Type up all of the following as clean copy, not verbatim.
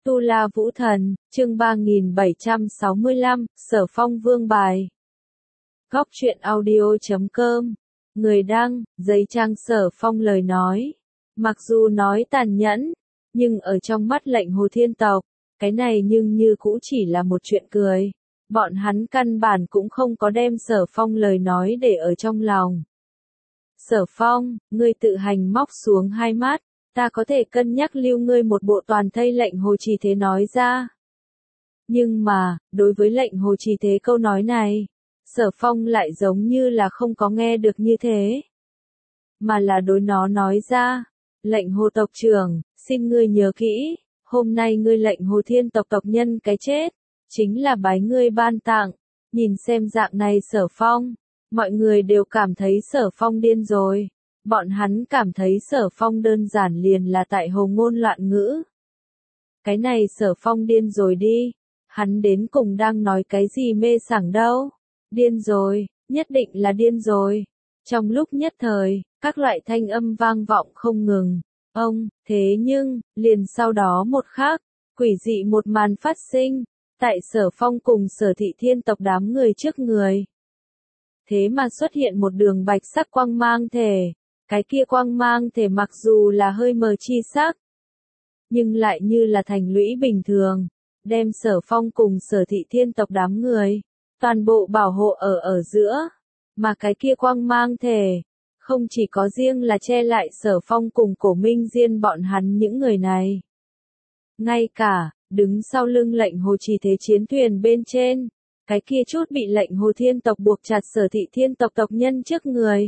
Tu La Vũ Thần, chương 3765, Sở Phong Vương Bài. Góc truyện audio.com. Người đăng, giấy trang Sở Phong lời nói. Mặc dù nói tàn nhẫn, nhưng ở trong mắt lệnh Hồ Thiên tộc, cái này nhưng như cũ chỉ là một chuyện cười. Bọn hắn căn bản cũng không có đem Sở Phong lời nói để ở trong lòng. Sở Phong, ngươi tự hành móc xuống hai mắt. Ta có thể cân nhắc lưu ngươi một bộ toàn thây lệnh Hồ Trì Thế nói ra. Nhưng mà, đối với lệnh Hồ Trì Thế câu nói này, Sở Phong lại giống như là không có nghe được như thế. Mà là đối nó nói ra, lệnh Hồ tộc trưởng, xin ngươi nhớ kỹ, hôm nay ngươi lệnh Hồ Thiên tộc tộc nhân cái chết, chính là bái ngươi ban tặng, nhìn xem dạng này Sở Phong, mọi người đều cảm thấy Sở Phong điên rồi. Bọn hắn cảm thấy Sở Phong đơn giản liền là tại hồ ngôn loạn ngữ. Cái này Sở Phong điên rồi đi. Hắn đến cùng đang nói cái gì mê sảng đâu. Điên rồi, nhất định là điên rồi. Trong lúc nhất thời, các loại thanh âm vang vọng không ngừng. Thế nhưng, liền sau đó một khắc, quỷ dị một màn phát sinh. Tại Sở Phong cùng Sở Thị Thiên tộc đám người trước người. Thế mà xuất hiện một đường bạch sắc quang mang thể. Cái kia quang mang thể mặc dù là hơi mờ chi sắc, nhưng lại như là thành lũy bình thường, đem Sở Phong cùng Sở Thị Thiên tộc đám người, toàn bộ bảo hộ ở giữa. Mà cái kia quang mang thể, không chỉ có riêng là che lại Sở Phong cùng Cổ Minh Diên bọn hắn những người này. Ngay cả, đứng sau lưng lệnh Hồ Trì Thế chiến thuyền bên trên, cái kia chút bị lệnh Hồ Thiên tộc buộc chặt Sở Thị Thiên tộc tộc nhân trước người.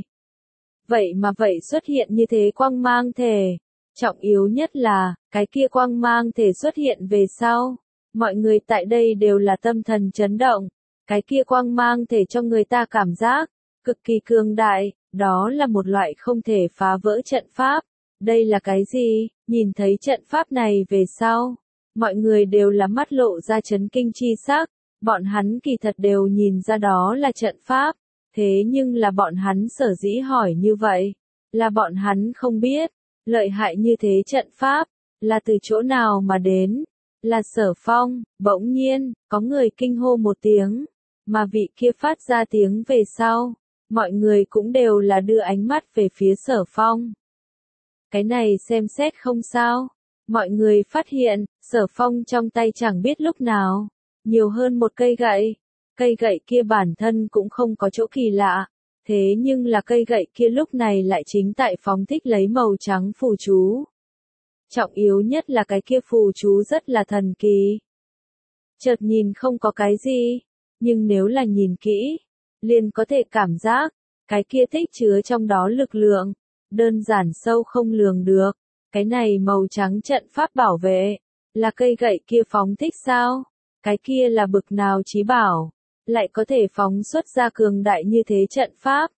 Vậy mà xuất hiện như thế quang mang thể. Trọng yếu nhất là, cái kia quang mang thể xuất hiện về sau. Mọi người tại đây đều là tâm thần chấn động. Cái kia quang mang thể cho người ta cảm giác, cực kỳ cường đại, đó là một loại không thể phá vỡ trận pháp. Đây là cái gì? Nhìn thấy trận pháp này về sau. Mọi người đều là mắt lộ ra chấn kinh chi sắc. Bọn hắn kỳ thật đều nhìn ra đó là trận pháp. Thế nhưng là bọn hắn sở dĩ hỏi như vậy, là bọn hắn không biết, lợi hại như thế trận pháp, là từ chỗ nào mà đến, là Sở Phong. Bỗng nhiên, có người kinh hô một tiếng, mà vị kia phát ra tiếng về sau, mọi người cũng đều là đưa ánh mắt về phía Sở Phong. Cái này xem xét không sao, mọi người phát hiện, Sở Phong trong tay chẳng biết lúc nào, nhiều hơn một cây gậy. Cây gậy kia bản thân cũng không có chỗ kỳ lạ, thế nhưng là cây gậy kia lúc này lại chính tại phóng thích lấy màu trắng phù chú. Trọng yếu nhất là cái kia phù chú rất là thần kỳ. Chợt nhìn không có cái gì, nhưng nếu là nhìn kỹ, liền có thể cảm giác, cái kia tích chứa trong đó lực lượng, đơn giản sâu không lường được. Cái này màu trắng trận pháp bảo vệ, là cây gậy kia phóng thích sao? Cái kia là bực nào chí bảo? Lại có thể phóng xuất ra cường đại như thế trận pháp.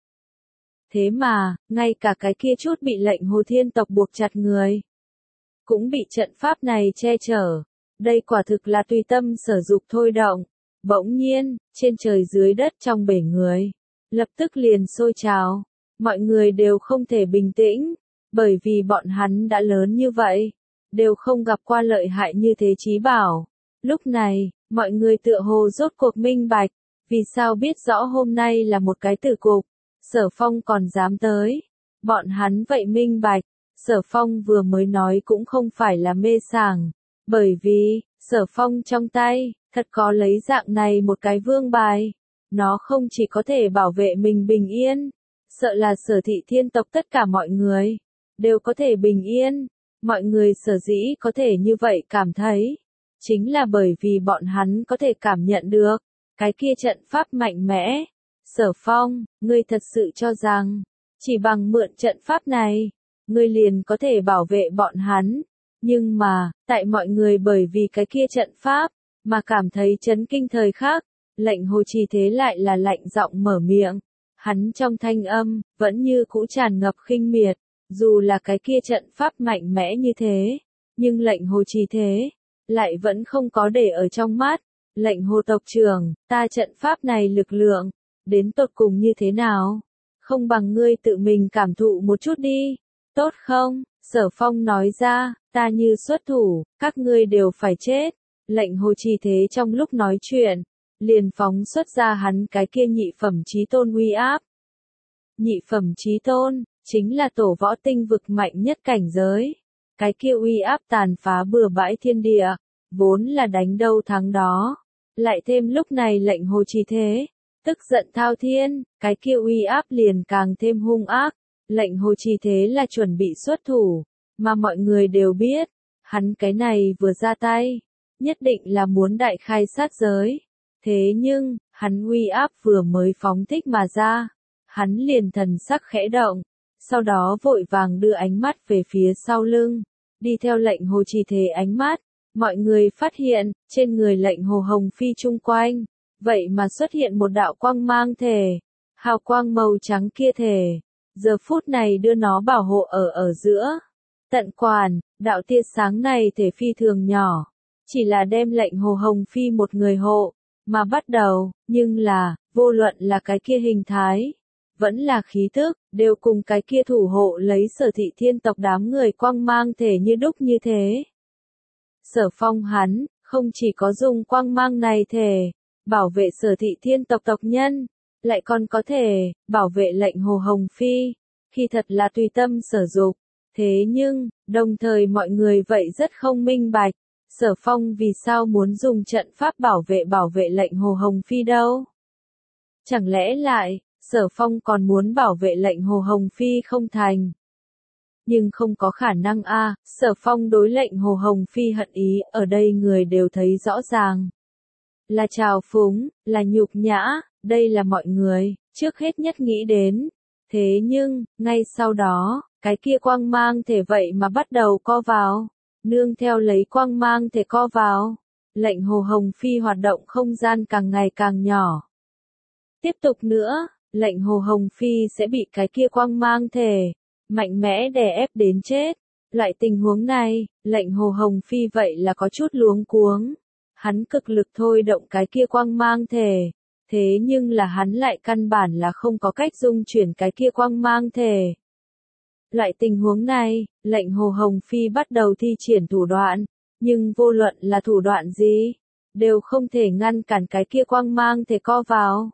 Thế mà, ngay cả cái kia chút bị lệnh Hồ Thiên tộc buộc chặt người, cũng bị trận pháp này che chở. Đây quả thực là tùy tâm sở dục thôi động. Bỗng nhiên, trên trời dưới đất trong bể người, lập tức liền sôi trào. Mọi người đều không thể bình tĩnh, bởi vì bọn hắn đã lớn như vậy, đều không gặp qua lợi hại như thế chí bảo. Lúc này, mọi người tựa hồ rốt cuộc minh bạch. Vì sao biết rõ hôm nay là một cái tử cục, Sở Phong còn dám tới. Bọn hắn vậy minh bạch, Sở Phong vừa mới nói cũng không phải là mê sảng. Bởi vì, Sở Phong trong tay, thật có lấy dạng này một cái vương bài. Nó không chỉ có thể bảo vệ mình bình yên, sợ là Sở Thị Thiên tộc tất cả mọi người, đều có thể bình yên. Mọi người sở dĩ có thể như vậy cảm thấy, chính là bởi vì bọn hắn có thể cảm nhận được. Cái kia trận pháp mạnh mẽ. Sở Phong, ngươi thật sự cho rằng, chỉ bằng mượn trận pháp này, ngươi liền có thể bảo vệ bọn hắn. Nhưng mà, tại mọi người bởi vì cái kia trận pháp, mà cảm thấy chấn kinh thời khắc, lệnh Hồ Trì Thế lại là lạnh giọng mở miệng. Hắn trong thanh âm, vẫn như cũ tràn ngập khinh miệt, dù là cái kia trận pháp mạnh mẽ như thế, nhưng lệnh Hồ Trì Thế, lại vẫn không có để ở trong mắt. Lệnh Hồ tộc trưởng, ta trận pháp này lực lượng, đến tột cùng như thế nào? Không bằng ngươi tự mình cảm thụ một chút đi. tốt không? Sở Phong nói ra, ta như xuất thủ, các ngươi đều phải chết. Lệnh Hồ Trì Thế trong lúc nói chuyện, liền phóng xuất ra hắn cái kia nhị phẩm chí tôn uy áp. Nhị phẩm chí tôn, chính là tổ võ tinh vực mạnh nhất cảnh giới. Cái kia uy áp tàn phá bừa bãi thiên địa, vốn là đánh đâu thắng đó. Lại thêm lúc này lệnh Hồ Trì Thế, tức giận thao thiên, cái kia uy áp liền càng thêm hung ác. Lệnh Hồ Trì Thế là chuẩn bị xuất thủ, mà mọi người đều biết, hắn cái này vừa ra tay, nhất định là muốn đại khai sát giới. Thế nhưng, hắn uy áp vừa mới phóng thích mà ra, hắn liền thần sắc khẽ động, sau đó vội vàng đưa ánh mắt về phía sau lưng, đi theo lệnh Hồ Trì Thế ánh mắt, mọi người phát hiện, trên người lệnh Hồ Hồng Phi chung quanh, vậy mà xuất hiện một đạo quang mang thể, hào quang màu trắng kia thể, giờ phút này đưa nó bảo hộ ở giữa. Tận quản, đạo tia sáng này thể phi thường nhỏ, chỉ là đem lệnh Hồ Hồng Phi một người hộ, mà bắt đầu, nhưng là, vô luận là cái kia hình thái, vẫn là khí tức, đều cùng cái kia thủ hộ lấy Sở Thị Thiên tộc đám người quang mang thể như đúc như thế. Sở Phong hắn, không chỉ có dùng quang mang này thể, bảo vệ Sở Thị Thiên tộc tộc nhân, lại còn có thể, bảo vệ lệnh Hồ Hồng Phi, khi thật là tùy tâm sở dục. Thế nhưng, đồng thời mọi người vậy rất không minh bạch, Sở Phong vì sao muốn dùng trận pháp bảo vệ lệnh Hồ Hồng Phi đâu? Chẳng lẽ lại, Sở Phong còn muốn bảo vệ lệnh Hồ Hồng Phi không thành? Nhưng không có khả năng a, Sở Phong đối lệnh Hồ Hồng Phi hận ý, ở đây người đều thấy rõ ràng. Là trào phúng, là nhục nhã, đây là mọi người, trước hết nhất nghĩ đến. Thế nhưng, ngay sau đó, cái kia quang mang thể vậy mà bắt đầu co vào, nương theo lấy quang mang thể co vào, lệnh Hồ Hồng Phi hoạt động không gian càng ngày càng nhỏ. Tiếp tục nữa, lệnh Hồ Hồng Phi sẽ bị cái kia quang mang thể, mạnh mẽ đè ép đến chết. Loại tình huống này, lệnh Hồ Hồng Phi vậy là có chút luống cuống. Hắn cực lực thôi động cái kia quang mang thể. Thế nhưng là hắn lại căn bản là không có cách dung chuyển cái kia quang mang thể. Loại tình huống này, lệnh Hồ Hồng Phi bắt đầu thi triển thủ đoạn, nhưng vô luận là thủ đoạn gì, đều không thể ngăn cản cái kia quang mang thể co vào.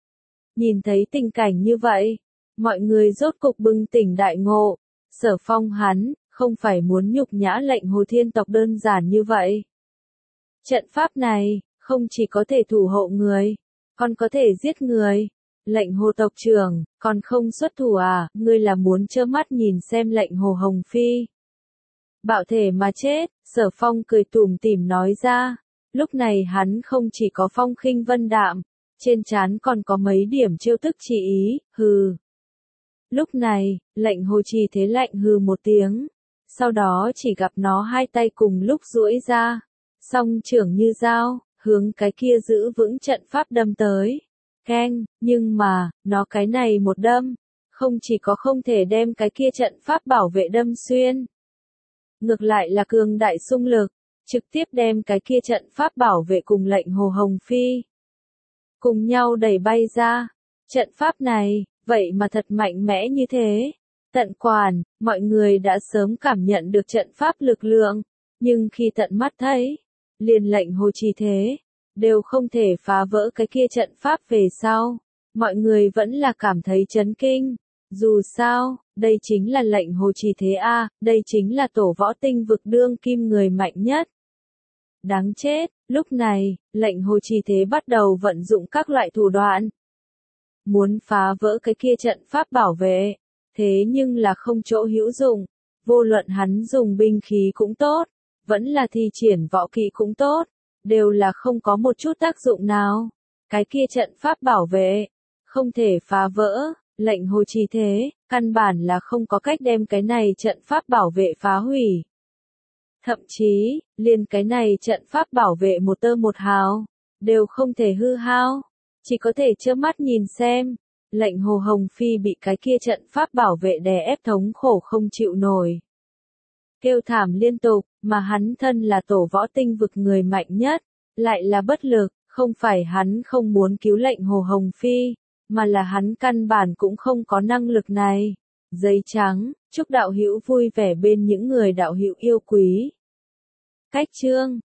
Nhìn thấy tình cảnh như vậy, mọi người rốt cục bừng tỉnh đại ngộ, Sở Phong hắn, không phải muốn nhục nhã lệnh Hồ Thiên tộc đơn giản như vậy. Trận pháp này, không chỉ có thể thủ hộ người, còn có thể giết người. Lệnh Hồ tộc trưởng, còn không xuất thủ à, ngươi là muốn trơ mắt nhìn xem lệnh Hồ Hồng Phi bạo thể mà chết? Sở Phong cười tủm tỉm nói ra, lúc này hắn không chỉ có phong khinh vân đạm, trên trán còn có mấy điểm trêu tức chỉ ý, hừ. Lúc này, lệnh Hồ Trì Thế lạnh hừ một tiếng, sau đó chỉ gặp nó hai tay cùng lúc duỗi ra, song trưởng như dao, hướng cái kia giữ vững trận pháp đâm tới. Keng, nhưng mà, nó cái này một đâm, không chỉ có không thể đem cái kia trận pháp bảo vệ đâm xuyên. Ngược lại là cường đại xung lực, trực tiếp đem cái kia trận pháp bảo vệ cùng lệnh Hồ Hồng Phi cùng nhau đẩy bay ra. Trận pháp này, vậy mà thật mạnh mẽ như thế. Tận quản, mọi người đã sớm cảm nhận được trận pháp lực lượng, nhưng khi tận mắt thấy, liền lệnh Hồ Trì Thế, đều không thể phá vỡ cái kia trận pháp về sau. Mọi người vẫn là cảm thấy chấn kinh. Dù sao, đây chính là lệnh Hồ Trì Thế a, đây chính là tổ võ tinh vực đương kim người mạnh nhất. Đáng chết, lúc này, lệnh Hồ Trì Thế bắt đầu vận dụng các loại thủ đoạn. Muốn phá vỡ cái kia trận pháp bảo vệ, thế nhưng là không chỗ hữu dụng. Vô luận hắn dùng binh khí cũng tốt, vẫn là thi triển võ kỹ cũng tốt, đều là không có một chút tác dụng nào. Cái kia trận pháp bảo vệ, không thể phá vỡ, lệnh Hồ Trì Thế, căn bản là không có cách đem cái này trận pháp bảo vệ phá hủy. Thậm chí, liền cái này trận pháp bảo vệ một tơ một hào, đều không thể hư hao, chỉ có thể trơ mắt nhìn xem. Lệnh Hồ Hồng Phi bị cái kia trận pháp bảo vệ đè ép thống khổ không chịu nổi. Kêu thảm liên tục, mà hắn thân là tổ võ tinh vực người mạnh nhất, lại là bất lực, không phải hắn không muốn cứu lệnh Hồ Hồng Phi, mà là hắn căn bản cũng không có năng lực này. Giấy trắng, chúc đạo hữu vui vẻ bên những người đạo hữu yêu quý. Cách chương